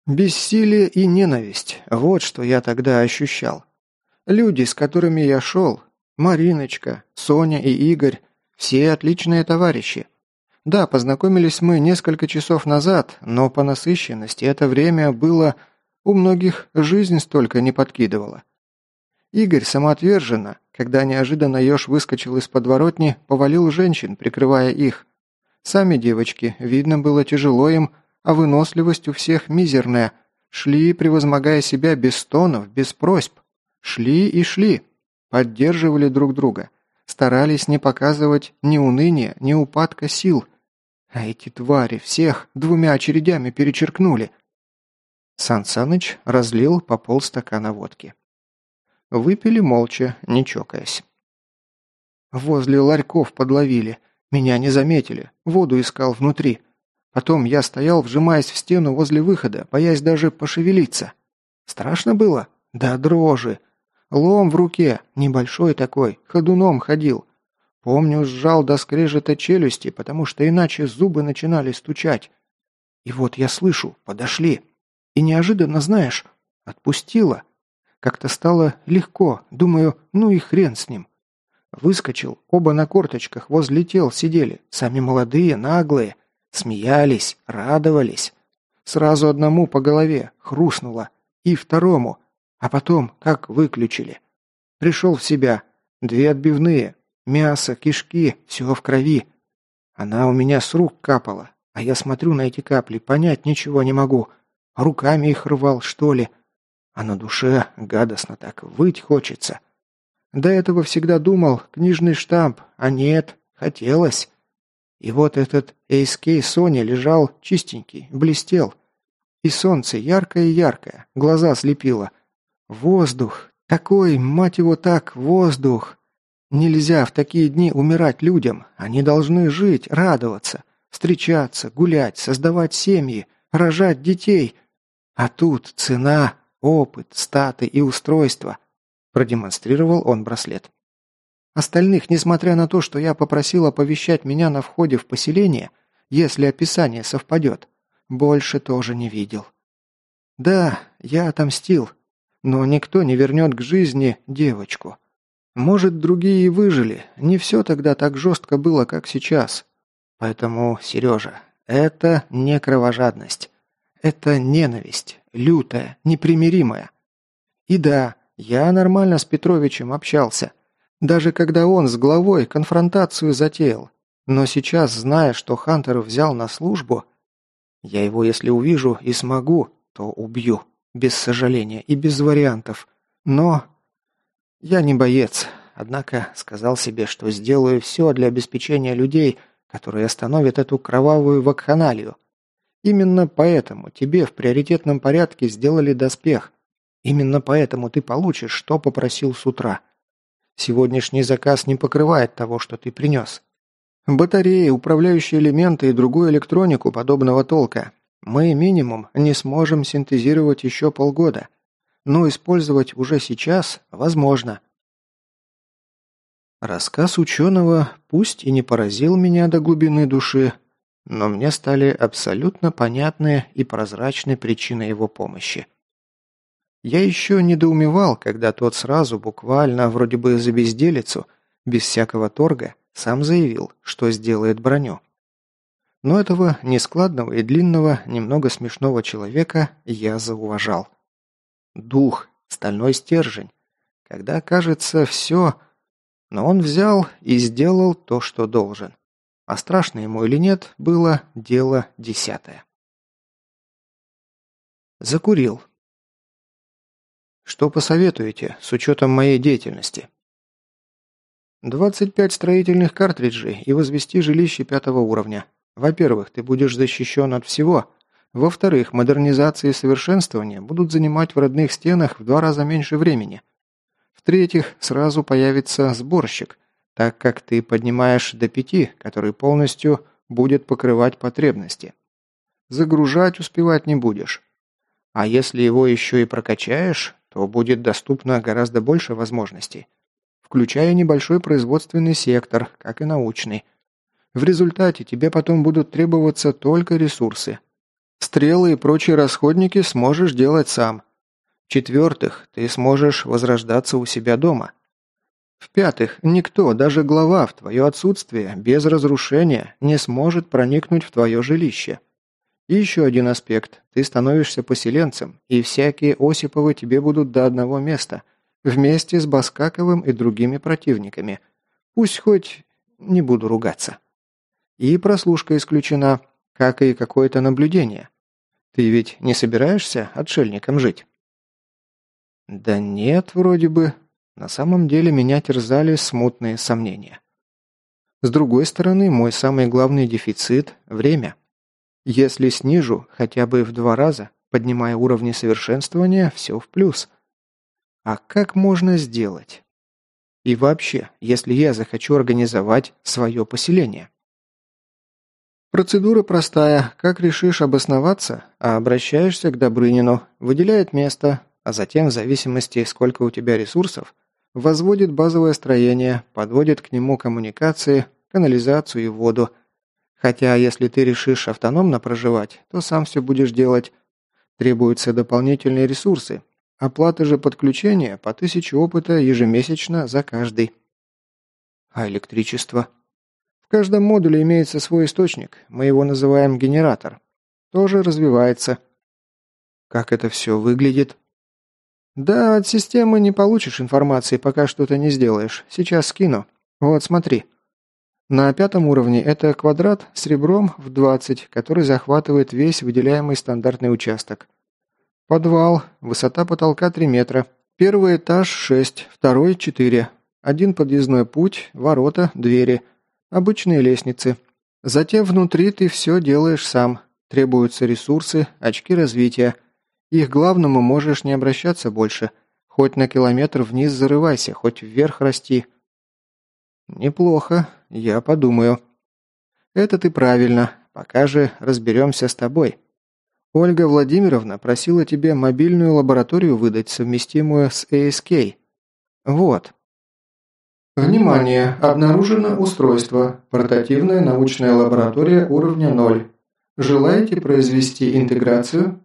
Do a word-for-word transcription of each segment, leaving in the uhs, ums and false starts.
Бессилие и ненависть – вот что я тогда ощущал. Люди, с которыми я шел, Мариночка, Соня и Игорь – все отличные товарищи. Да, познакомились мы несколько часов назад, но по насыщенности это время было... У многих жизнь столько не подкидывала. Игорь самоотверженно, когда неожиданно еж выскочил из подворотни, повалил женщин, прикрывая их. Сами девочки, видно было тяжело им, а выносливость у всех мизерная. Шли, превозмогая себя без стонов, без просьб. Шли и шли. Поддерживали друг друга. Старались не показывать ни уныния, ни упадка сил. А эти твари всех двумя очередями перечеркнули. Сан Саныч разлил по полстакана водки. Выпили молча, не чокаясь. Возле ларьков подловили. Меня не заметили. Воду искал внутри. Потом я стоял, вжимаясь в стену возле выхода, боясь даже пошевелиться. Страшно было? Да дрожи. Лом в руке, небольшой такой, ходуном ходил. Помню, сжал до скрежета челюсти, потому что иначе зубы начинали стучать. И вот я слышу, подошли. И неожиданно, знаешь, отпустила. Как-то стало легко, думаю, ну и хрен с ним. Выскочил, оба на корточках возле тел сидели, сами молодые, наглые. Смеялись, радовались. Сразу одному по голове хрустнуло, и второму, а потом как выключили. Пришел в себя, две отбивные, мясо, кишки, все в крови. Она у меня с рук капала, а я смотрю на эти капли, понять ничего не могу. Руками их рвал, что ли? А на душе гадостно так выть хочется. До этого всегда думал, книжный штамп, а нет, хотелось. И вот этот эйс кей Сони лежал чистенький, блестел. И солнце яркое-яркое, глаза слепило. Воздух, такой, мать его так, воздух. Нельзя в такие дни умирать людям, они должны жить, радоваться, встречаться, гулять, создавать семьи, рожать детей. А тут цена, опыт, статы и устройство. Продемонстрировал он браслет. Остальных, несмотря на то, что я попросил оповещать меня на входе в поселение, если описание совпадет, больше тоже не видел. Да, я отомстил, но никто не вернет к жизни девочку. Может, другие и выжили, не все тогда так жестко было, как сейчас. Поэтому, Сережа, это не кровожадность. Это ненависть, лютая, непримиримая. И да, я нормально с Петровичем общался. Даже когда он с главой конфронтацию затеял. Но сейчас, зная, что Хантер взял на службу, я его, если увижу и смогу, то убью. Без сожаления и без вариантов. Но я не боец. Однако сказал себе, что сделаю все для обеспечения людей, которые остановят эту кровавую вакханалию. Именно поэтому тебе в приоритетном порядке сделали доспех. Именно поэтому ты получишь, что попросил с утра. Сегодняшний заказ не покрывает того, что ты принес. Батареи, управляющие элементы и другую электронику подобного толка мы минимум не сможем синтезировать еще полгода. Но использовать уже сейчас возможно. Рассказ ученого пусть и не поразил меня до глубины души, но мне стали абсолютно понятны и прозрачны причины его помощи. Я еще недоумевал, когда тот сразу, буквально, вроде бы за безделицу, без всякого торга, сам заявил, что сделает броню. Но этого нескладного и длинного, немного смешного человека я зауважал. Дух, стальной стержень. Когда кажется все... Но он взял и сделал то, что должен. А страшно ему или нет, было дело десятое. Закурил. Что посоветуете, с учетом моей деятельности? двадцать пять строительных картриджей и возвести жилище пятого уровня. Во-первых, ты будешь защищен от всего. Во-вторых, модернизация и совершенствование будут занимать в родных стенах в два раза меньше времени. В-третьих, сразу появится сборщик, так как ты поднимаешь до пяти, который полностью будет покрывать потребности. Загружать успевать не будешь. А если его еще и прокачаешь, то будет доступно гораздо больше возможностей, включая небольшой производственный сектор, как и научный. В результате тебе потом будут требоваться только ресурсы. Стрелы и прочие расходники сможешь делать сам. В-четвертых, ты сможешь возрождаться у себя дома. В-пятых, никто, даже глава, в твое отсутствие, без разрушения, не сможет проникнуть в твое жилище. И еще один аспект. Ты становишься поселенцем, и всякие Осиповы тебе будут до одного места, вместе с Баскаковым и другими противниками. Пусть хоть не буду ругаться. И прослушка исключена, как и какое-то наблюдение. Ты ведь не собираешься отшельником жить? Да нет, вроде бы. На самом деле меня терзали смутные сомнения. С другой стороны, мой самый главный дефицит – время. Если снижу хотя бы в два раза, поднимая уровни совершенствования, все в плюс. А как можно сделать? И вообще, если я захочу организовать свое поселение? Процедура простая. Как решишь обосноваться, а обращаешься к Добрынину, выделяет место, а затем, в зависимости, сколько у тебя ресурсов, возводит базовое строение, подводит к нему коммуникации, канализацию и воду. Хотя, если ты решишь автономно проживать, то сам все будешь делать. Требуются дополнительные ресурсы. Оплата же подключения по тысяче опыта ежемесячно за каждый. А электричество? В каждом модуле имеется свой источник, мы его называем генератор. Тоже развивается. Как это все выглядит? Да, от системы не получишь информации, пока что-то не сделаешь. Сейчас скину. Вот, смотри. На пятом уровне это квадрат с ребром в двадцать, который захватывает весь выделяемый стандартный участок. Подвал, высота потолка три метра. Первый этаж шесть, второй четыре. Один подъездной путь, ворота, двери. Обычные лестницы. Затем внутри ты все делаешь сам. Требуются ресурсы, очки развития. Их главному можешь не обращаться больше. Хоть на километр вниз зарывайся, хоть вверх расти. Неплохо, я подумаю. Это ты правильно. Пока же разберемся с тобой. Ольга Владимировна просила тебе мобильную лабораторию выдать, совместимую с эй эс кей. Вот. Внимание! Обнаружено устройство. Портативная научная лаборатория уровня ноль. Желаете произвести интеграцию?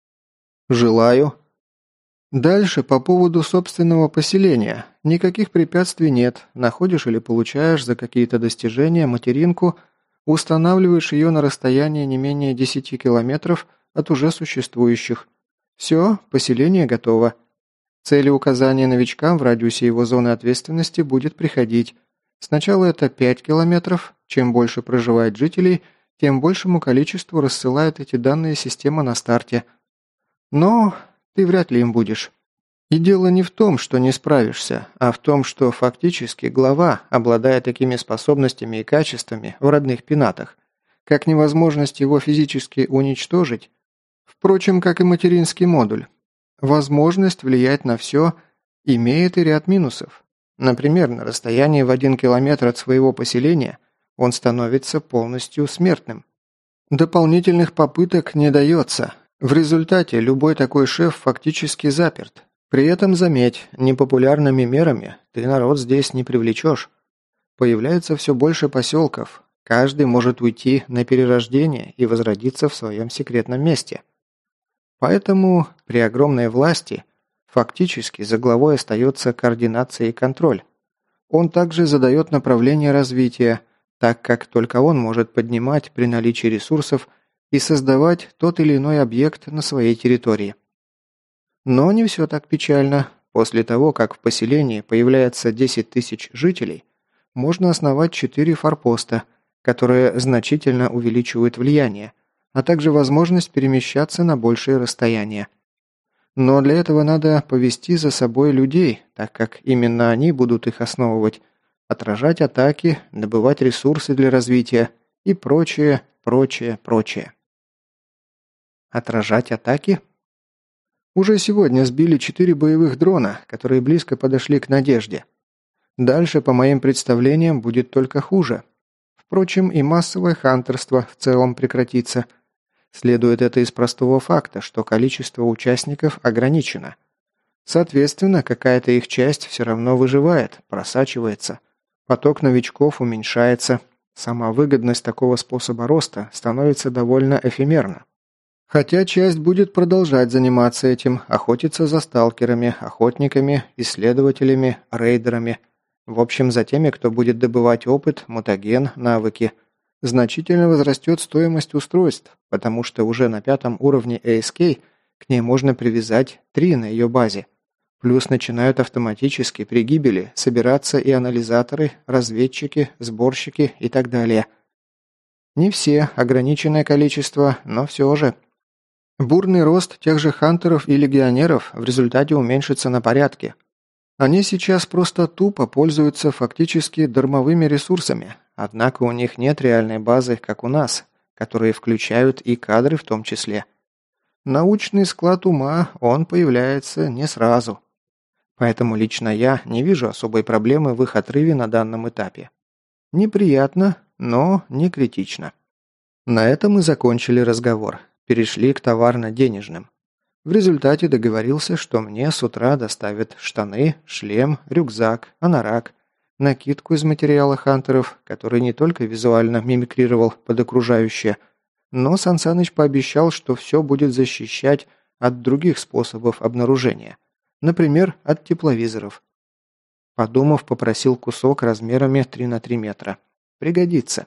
Желаю. Дальше по поводу собственного поселения. Никаких препятствий нет. Находишь или получаешь за какие-то достижения материнку, устанавливаешь ее на расстоянии не менее десяти километров от уже существующих. Все, поселение готово. Цели указания новичкам в радиусе его зоны ответственности будет приходить. Сначала это пять километров. Чем больше проживает жителей, тем большему количеству рассылает эти данные система на старте. Но ты вряд ли им будешь. И дело не в том, что не справишься, а в том, что фактически глава, обладая такими способностями и качествами в родных пенатах, как невозможность его физически уничтожить, впрочем, как и материнский модуль, возможность влиять на все имеет и ряд минусов. Например, на расстоянии в один километр от своего поселения он становится полностью смертным. Дополнительных попыток не дается. В результате любой такой шеф фактически заперт. При этом, заметь, непопулярными мерами ты народ здесь не привлечешь. Появляется все больше поселков. Каждый может уйти на перерождение и возродиться в своем секретном месте. Поэтому при огромной власти фактически за главой остается координация и контроль. Он также задает направление развития, так как только он может поднимать при наличии ресурсов и создавать тот или иной объект на своей территории. Но не все так печально. После того, как в поселении появляется десять тысяч жителей, можно основать четыре форпоста, которые значительно увеличивают влияние, а также возможность перемещаться на большие расстояния. Но для этого надо повести за собой людей, так как именно они будут их основывать, отражать атаки, добывать ресурсы для развития и прочее, прочее, прочее. Отражать атаки? Уже сегодня сбили четыре боевых дрона, которые близко подошли к Надежде. Дальше, по моим представлениям, будет только хуже. Впрочем, и массовое хантерство в целом прекратится. Следует это из простого факта, что количество участников ограничено. Соответственно, какая-то их часть все равно выживает, просачивается. Поток новичков уменьшается. Сама выгодность такого способа роста становится довольно эфемерна. Хотя часть будет продолжать заниматься этим, охотиться за сталкерами, охотниками, исследователями, рейдерами. В общем, за теми, кто будет добывать опыт, мутаген, навыки. Значительно возрастет стоимость устройств, потому что уже на пятом уровне эй эс кей к ней можно привязать три на ее базе. Плюс начинают автоматически при гибели собираться и анализаторы, разведчики, сборщики и так далее. Не все, ограниченное количество, но все же. Бурный рост тех же хантеров и легионеров в результате уменьшится на порядке. Они сейчас просто тупо пользуются фактически дармовыми ресурсами, однако у них нет реальной базы, как у нас, которые включают и кадры в том числе. Научный склад ума, он появляется не сразу. Поэтому лично я не вижу особой проблемы в их отрыве на данном этапе. Неприятно, но не критично. На этом и закончили разговор. Перешли к товарно-денежным. В результате договорился, что мне с утра доставят штаны, шлем, рюкзак, анорак, накидку из материала хантеров, который не только визуально мимикрировал под окружающее, но Сан Саныч пообещал, что все будет защищать от других способов обнаружения, например, от тепловизоров. Подумав, попросил кусок размерами три на три метра. Пригодится.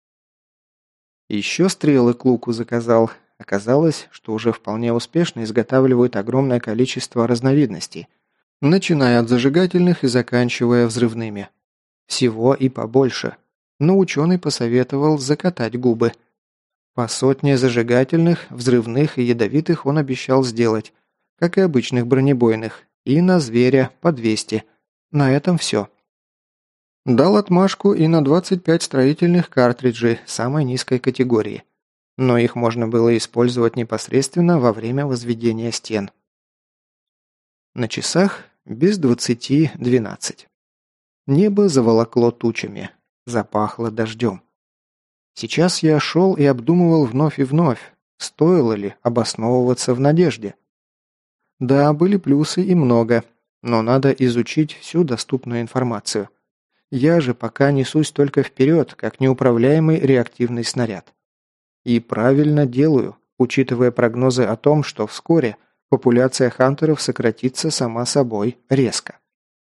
Еще стрелы к луку заказал. Оказалось, что уже вполне успешно изготавливают огромное количество разновидностей, начиная от зажигательных и заканчивая взрывными. Всего и побольше. Но ученый посоветовал закатать губы. По сотне зажигательных, взрывных и ядовитых он обещал сделать, как и обычных бронебойных, и на зверя по двести. На этом все. Дал отмашку и на двадцать пять строительных картриджей самой низкой категории. Но их можно было использовать непосредственно во время возведения стен. На часах без двадцати двенадцать. Небо заволокло тучами, запахло дождем. Сейчас я шел и обдумывал вновь и вновь, стоило ли обосновываться в надежде. Да, были плюсы и много, но надо изучить всю доступную информацию. Я же пока несусь только вперед, как неуправляемый реактивный снаряд. И правильно делаю, учитывая прогнозы о том, что вскоре популяция хантеров сократится сама собой резко.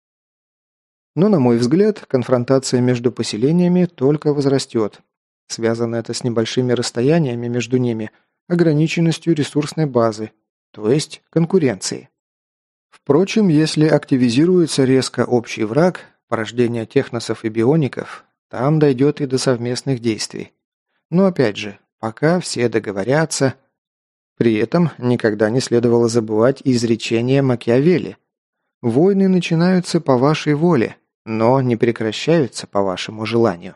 Но, на мой взгляд, конфронтация между поселениями только возрастет. Связано это с небольшими расстояниями между ними, ограниченностью ресурсной базы, то есть конкуренцией. Впрочем, если активизируется резко общий враг, порождение техносов и биоников, там дойдет и до совместных действий. Но опять же, пока все договорятся. При этом никогда не следовало забывать изречение Макиавелли. Войны начинаются по вашей воле, но не прекращаются по вашему желанию.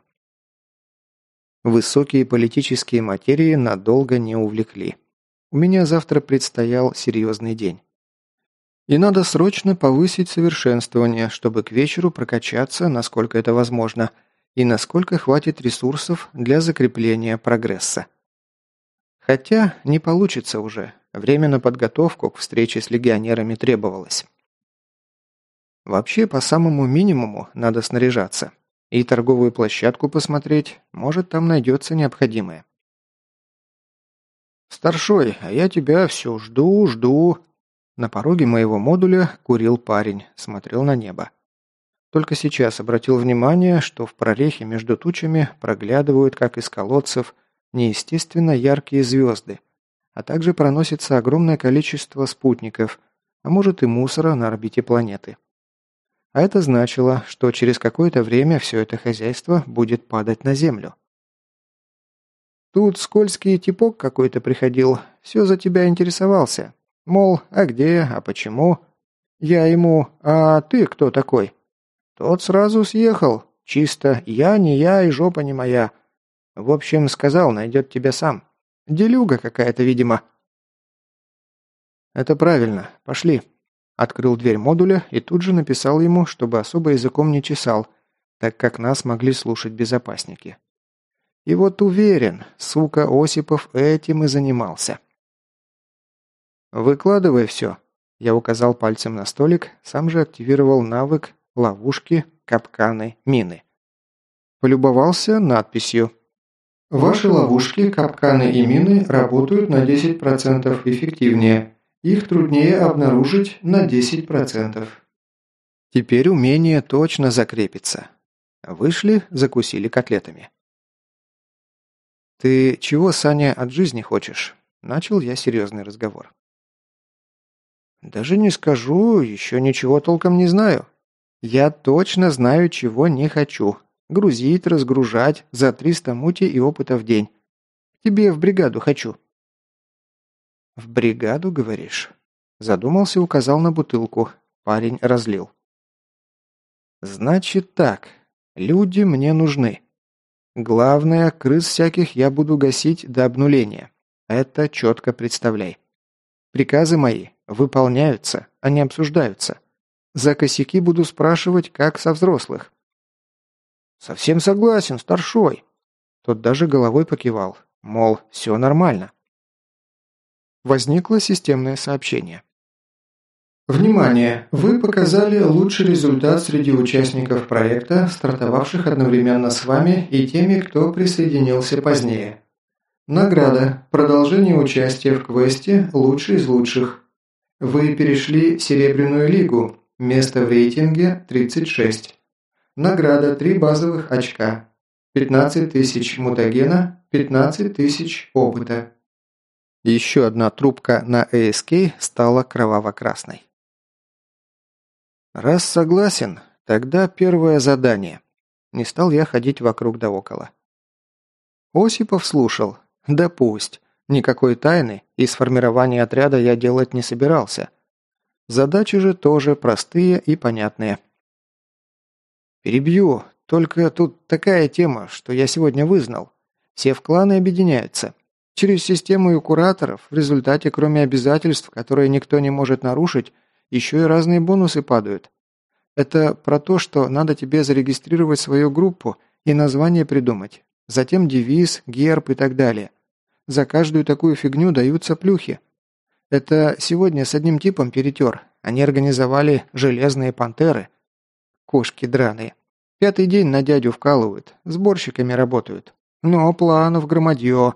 Высокие политические материи надолго не увлекли. У меня завтра предстоял серьезный день. И надо срочно повысить совершенствование, чтобы к вечеру прокачаться, насколько это возможно, и насколько хватит ресурсов для закрепления прогресса. Хотя не получится уже, время на подготовку к встрече с легионерами требовалось. Вообще, по самому минимуму надо снаряжаться. И торговую площадку посмотреть, может, там найдется необходимое. «Старшой, а я тебя все жду, жду». На пороге моего модуля курил парень, смотрел на небо. Только сейчас обратил внимание, что в прорехе между тучами проглядывают, как из колодцев, неестественно яркие звезды, а также проносится огромное количество спутников, а может и мусора на орбите планеты. А это значило, что через какое-то время все это хозяйство будет падать на Землю. Тут скользкий типок какой-то приходил, все за тебя интересовался. Мол, а где, а почему? Я ему, а ты кто такой? Тот сразу съехал, чисто я не я и жопа не моя. В общем, сказал, найдет тебя сам. Делюга какая-то, видимо. Это правильно, пошли. Открыл дверь модуля и тут же написал ему, чтобы особо языком не чесал, так как нас могли слушать безопасники. И вот уверен, сука Осипов этим и занимался. «Выкладывай все», – я указал пальцем на столик, сам же активировал навык ловушки, капканы, мины. Полюбовался надписью. Ваши ловушки, капканы и мины работают на десять процентов эффективнее. Их труднее обнаружить на десять процентов. Теперь умение точно закрепится. Вышли, закусили котлетами. «Ты чего, Саня, от жизни хочешь?» Начал я серьезный разговор. «Даже не скажу, еще ничего толком не знаю. Я точно знаю, чего не хочу. Грузить, разгружать за триста мути и опыта в день. Тебе в бригаду хочу». «В бригаду, говоришь?» Задумался, указал на бутылку. Парень разлил. «Значит так. Люди мне нужны. Главное, крыс всяких я буду гасить до обнуления. Это четко представляй. Приказы мои выполняются, а не обсуждаются. За косяки буду спрашивать, как со взрослых». «Совсем согласен, старшой». Тот даже головой покивал, мол, все нормально. Возникло системное сообщение. Внимание! Вы показали лучший результат среди участников проекта, стартовавших одновременно с вами и теми, кто присоединился позднее. Награда. Продолжение участия в квесте «Лучший из лучших». Вы перешли Серебряную лигу. Место в рейтинге тридцать шесть. Награда три базовых очка. пятнадцать тысяч мутагена, пятнадцать тысяч опыта. Еще одна трубка на эй эс кей стала кроваво-красной. Раз согласен, тогда первое задание. Не стал я ходить вокруг да около. Осипов слушал. Да пусть. Никакой тайны из формирования отряда я делать не собирался. Задачи же тоже простые и понятные. Перебью. Только тут такая тема, что я сегодня вызнал. Все в кланы объединяются. Через систему и кураторов, в результате, кроме обязательств, которые никто не может нарушить, еще и разные бонусы падают. Это про то, что надо тебе зарегистрировать свою группу и название придумать. Затем девиз, герб и так далее. За каждую такую фигню даются плюхи. Это сегодня с одним типом перетер. Они организовали железные пантеры. Кошки драные. Пятый день на дядю вкалывают, сборщиками работают. Но планов громадье.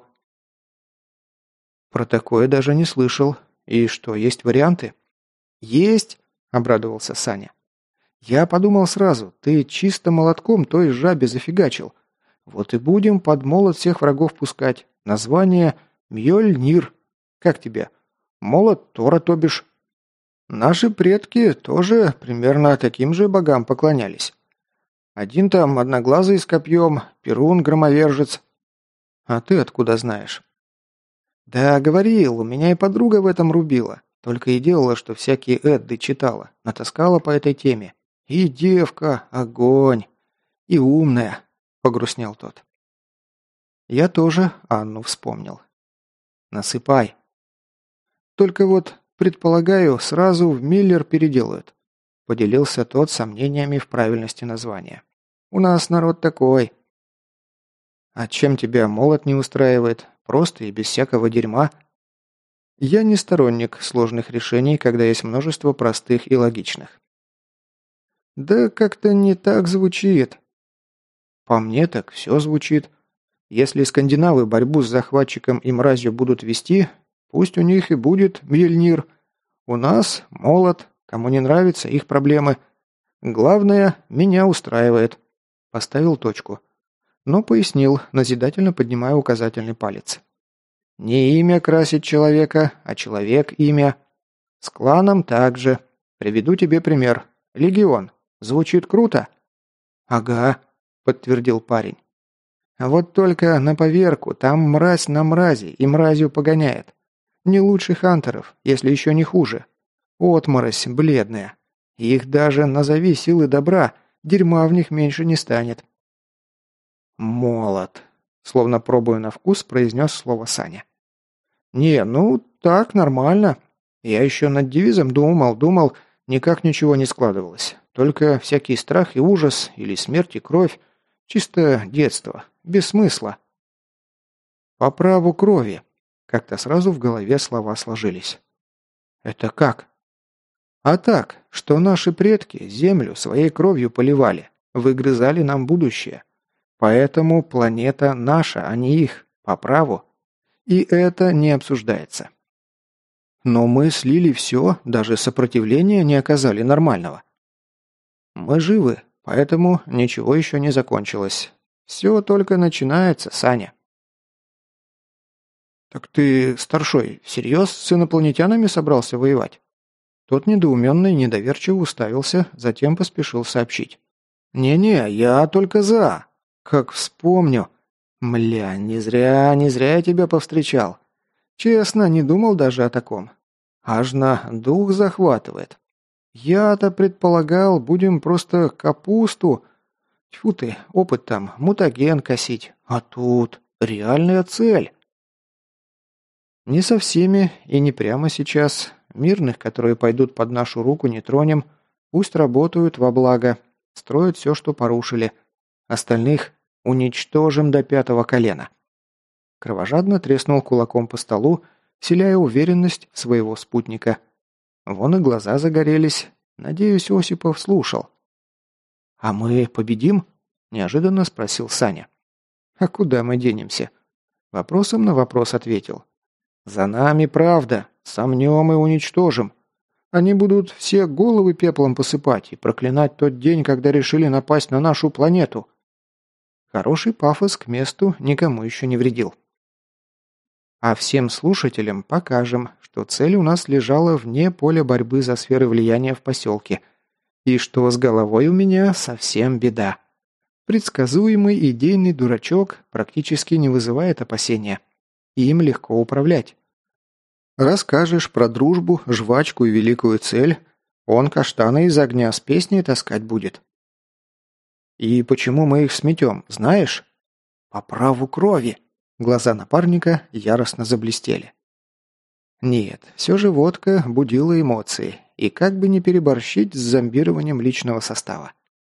Про такое даже не слышал. И что, есть варианты? Есть, обрадовался Саня. Я подумал сразу, ты чисто молотком той жабе зафигачил. Вот и будем под молот всех врагов пускать. Название Мьёльнир. Как тебе? Молот Тора, то бишь. Наши предки тоже примерно таким же богам поклонялись. Один там одноглазый с копьем, Перун, громовержец. А ты откуда знаешь? Да, говорил, у меня и подруга в этом рубила. Только и делала, что всякие эдды читала, натаскала по этой теме. И девка, огонь. И умная, погрустнел тот. Я тоже Анну вспомнил. Насыпай. Только вот, предполагаю, сразу в Миллер переделают. Поделился тот сомнениями в правильности названия. У нас народ такой. А чем тебя молот не устраивает? Просто и без всякого дерьма? Я не сторонник сложных решений, когда есть множество простых и логичных. Да как-то не так звучит. По мне так все звучит. Если скандинавы борьбу с захватчиком и мразью будут вести, пусть у них и будет Мьёльнир. У нас молот. Кому не нравится, их проблемы. Главное, меня устраивает. Поставил точку. Но пояснил, назидательно поднимая указательный палец. Не имя красит человека, а человек имя. С кланом также. Приведу тебе пример. Легион. Звучит круто? Ага, подтвердил парень. Вот только на поверку, там мразь на мрази и мразью погоняет. Не лучше хантеров, если еще не хуже. Отморозь бледная. Их даже назови силы добра, дерьма в них меньше не станет. Молот. Словно пробуя на вкус, произнес слово Саня. Не, ну так, нормально. Я еще над девизом думал, думал, никак ничего не складывалось. Только всякий страх и ужас, или смерть и кровь. Чисто детство, без смысла. По праву крови. Как-то сразу в голове слова сложились. Это как? А так, что наши предки землю своей кровью поливали, выгрызали нам будущее. Поэтому планета наша, а не их, по праву. И это не обсуждается. Но мы слили все, даже сопротивления не оказали нормального. Мы живы, поэтому ничего еще не закончилось. Все только начинается, Саня. «Так ты, старшой, всерьез с инопланетянами собрался воевать?» Тот недоуменно и недоверчиво уставился, затем поспешил сообщить. «Не-не, я только за. Как вспомню. Мля, не зря, не зря я тебя повстречал. Честно, не думал даже о таком. Аж на дух захватывает. Я-то предполагал, будем просто капусту... Тьфу ты, опыт там, мутаген косить. А тут реальная цель». «Не со всеми и не прямо сейчас. Мирных, которые пойдут под нашу руку, не тронем. Пусть работают во благо, строят все, что порушили. Остальных уничтожим до пятого колена». Кровожадно треснул кулаком по столу, вселяя уверенность в своего спутника. Вон и глаза загорелись. Надеюсь, Осипов слушал. «А мы победим?» – неожиданно спросил Саня. «А куда мы денемся?» Вопросом на вопрос ответил. «За нами правда. Сомнем и уничтожим. Они будут все головы пеплом посыпать и проклинать тот день, когда решили напасть на нашу планету». Хороший пафос к месту никому еще не вредил. А всем слушателям покажем, что цель у нас лежала вне поля борьбы за сферы влияния в поселке, и что с головой у меня совсем беда. Предсказуемый идейный дурачок практически не вызывает опасения. Им легко управлять. Расскажешь про дружбу, жвачку и великую цель, он каштаны из огня с песней таскать будет. И почему мы их сметем, знаешь? По праву крови. Глаза напарника яростно заблестели. Нет, все же водка будила эмоции, и как бы не переборщить с зомбированием личного состава.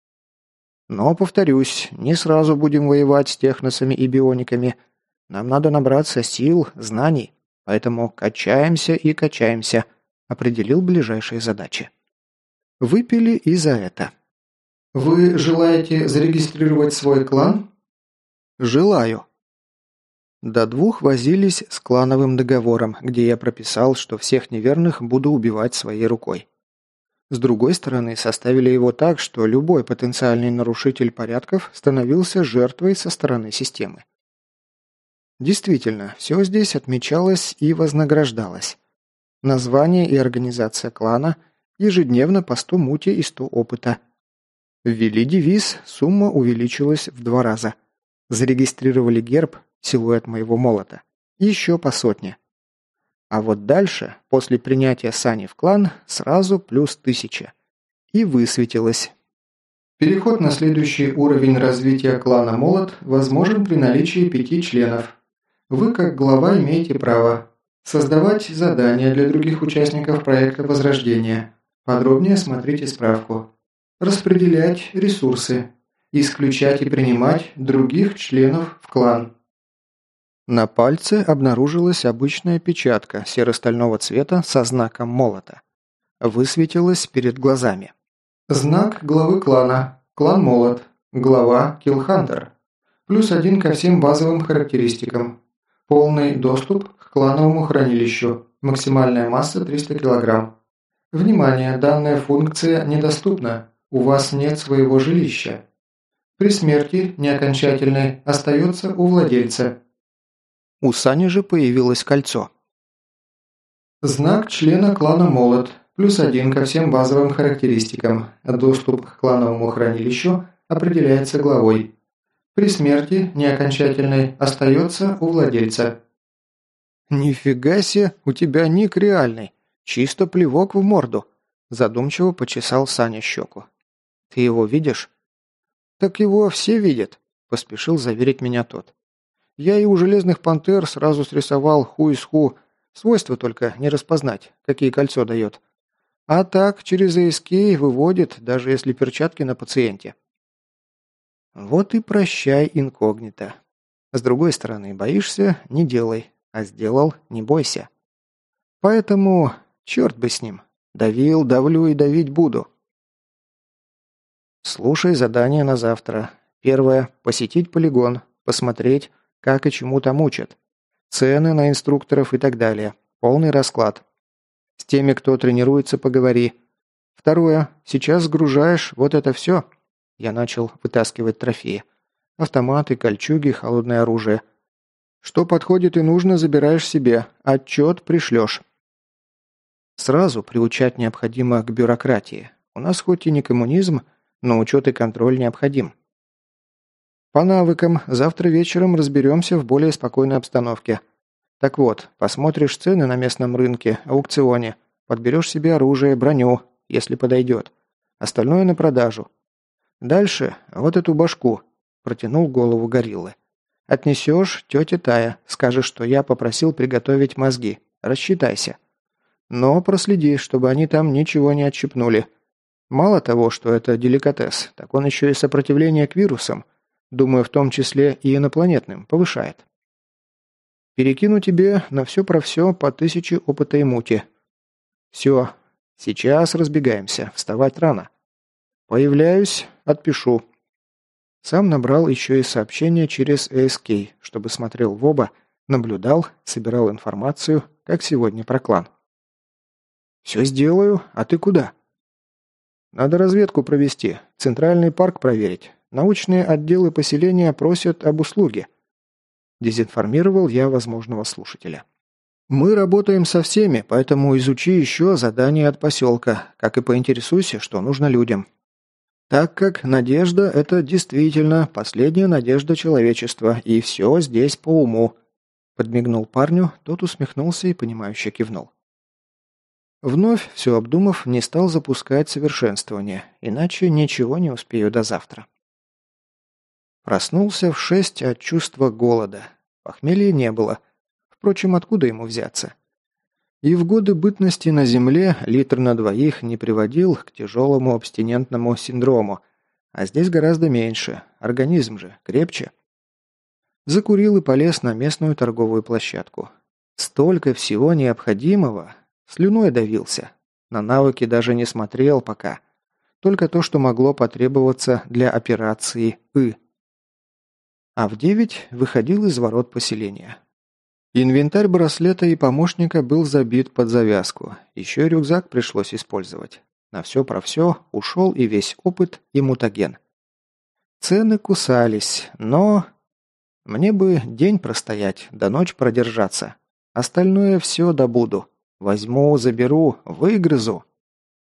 Но, повторюсь, не сразу будем воевать с техносами и биониками. Нам надо набраться сил, знаний, поэтому качаемся и качаемся, определил ближайшие задачи. Выпили и за это. «Вы желаете зарегистрировать свой клан?» «Желаю». До двух возились с клановым договором, где я прописал, что всех неверных буду убивать своей рукой. С другой стороны, составили его так, что любой потенциальный нарушитель порядков становился жертвой со стороны системы. Действительно, все здесь отмечалось и вознаграждалось. Название и организация клана, ежедневно по сто мути и сто опыта. Ввели девиз, сумма увеличилась в два раза. Зарегистрировали герб, силуэт моего молота, еще по сотне. А вот дальше, после принятия Сани в клан, сразу плюс тысяча. И высветилось. Переход на следующий уровень развития клана Молот возможен при наличии пяти членов. Вы, как глава, имеете право создавать задания для других участников проекта Возрождения. Подробнее смотрите справку. Распределять ресурсы. Исключать и принимать других членов в клан. На пальце обнаружилась обычная печатка серо-стального цвета со знаком молота. Высветилась перед глазами. Знак главы клана. Клан Молот. Глава Киллхантер. Плюс один ко всем базовым характеристикам. Полный доступ к клановому хранилищу. Максимальная масса триста килограмм. Внимание, данная функция недоступна. У вас нет своего жилища. При смерти, неокончательной, остается у владельца. У Сани же появилось кольцо. Знак члена клана Молот. Плюс один ко всем базовым характеристикам. Доступ к клановому хранилищу определяется главой. При смерти, неокончательной, остается у владельца. «Нифига себе, у тебя ник реальный. Чисто плевок в морду», – задумчиво почесал Саня щеку. «Ты его видишь?» «Так его все видят», – поспешил заверить меня тот. «Я и у железных пантер сразу срисовал ху из ху, свойства только не распознать, какие кольцо дает. А так через эй эс кей выводит, даже если перчатки на пациенте». Вот и прощай инкогнито. С другой стороны, боишься – не делай, а сделал – не бойся. Поэтому черт бы с ним. Давил, давлю и давить буду. Слушай задание на завтра. Первое – посетить полигон, посмотреть, как и чему там учат. Цены на инструкторов и так далее. Полный расклад. С теми, кто тренируется, поговори. Второе. Сейчас сгружаешь вот это все. Я начал вытаскивать трофеи. Автоматы, кольчуги, холодное оружие. Что подходит и нужно, забираешь себе. Отчет пришлешь. Сразу приучать необходимо к бюрократии. У нас хоть и не коммунизм, но учет и контроль необходим. По навыкам завтра вечером разберемся в более спокойной обстановке. Так вот, посмотришь цены на местном рынке, аукционе, подберешь себе оружие, броню, если подойдет. Остальное на продажу. Дальше вот эту башку, протянул голову гориллы. Отнесешь тете Тая, скажешь, что я попросил приготовить мозги. Рассчитайся. Но проследи, чтобы они там ничего не отщипнули. Мало того, что это деликатес, так он еще и сопротивление к вирусам, думаю, в том числе и инопланетным, повышает. Перекину тебе на все про все по тысяче опыта и мути. Все, сейчас разбегаемся, вставать рано. Появляюсь, отпишу. Сам набрал еще и сообщение через эй эс кей, чтобы смотрел в оба, наблюдал, собирал информацию, как сегодня про клан. «Все сделаю, а ты куда?» «Надо разведку провести, центральный парк проверить. Научные отделы поселения просят об услуге». Дезинформировал я возможного слушателя. «Мы работаем со всеми, поэтому изучи еще задание от поселка, как и поинтересуйся, что нужно людям. Так как надежда – это действительно последняя надежда человечества, и все здесь по уму». Подмигнул парню, тот усмехнулся и понимающе кивнул. Вновь, все обдумав, не стал запускать совершенствование, иначе ничего не успею до завтра. Проснулся в шесть от чувства голода. Похмелья не было. Впрочем, откуда ему взяться? И в годы бытности на земле литр на двоих не приводил к тяжелому абстинентному синдрому, а здесь гораздо меньше, организм же крепче. Закурил и полез на местную торговую площадку. Столько всего необходимого, слюной давился. На навыки даже не смотрел пока. Только то, что могло потребоваться для операции «И». А в девять выходил из ворот поселения. Инвентарь браслета и помощника был забит под завязку. Еще и рюкзак пришлось использовать. На все про все ушел и весь опыт, и мутаген. Цены кусались, но... Мне бы день простоять, до ночь продержаться. Остальное все добуду. Возьму, заберу, выгрызу.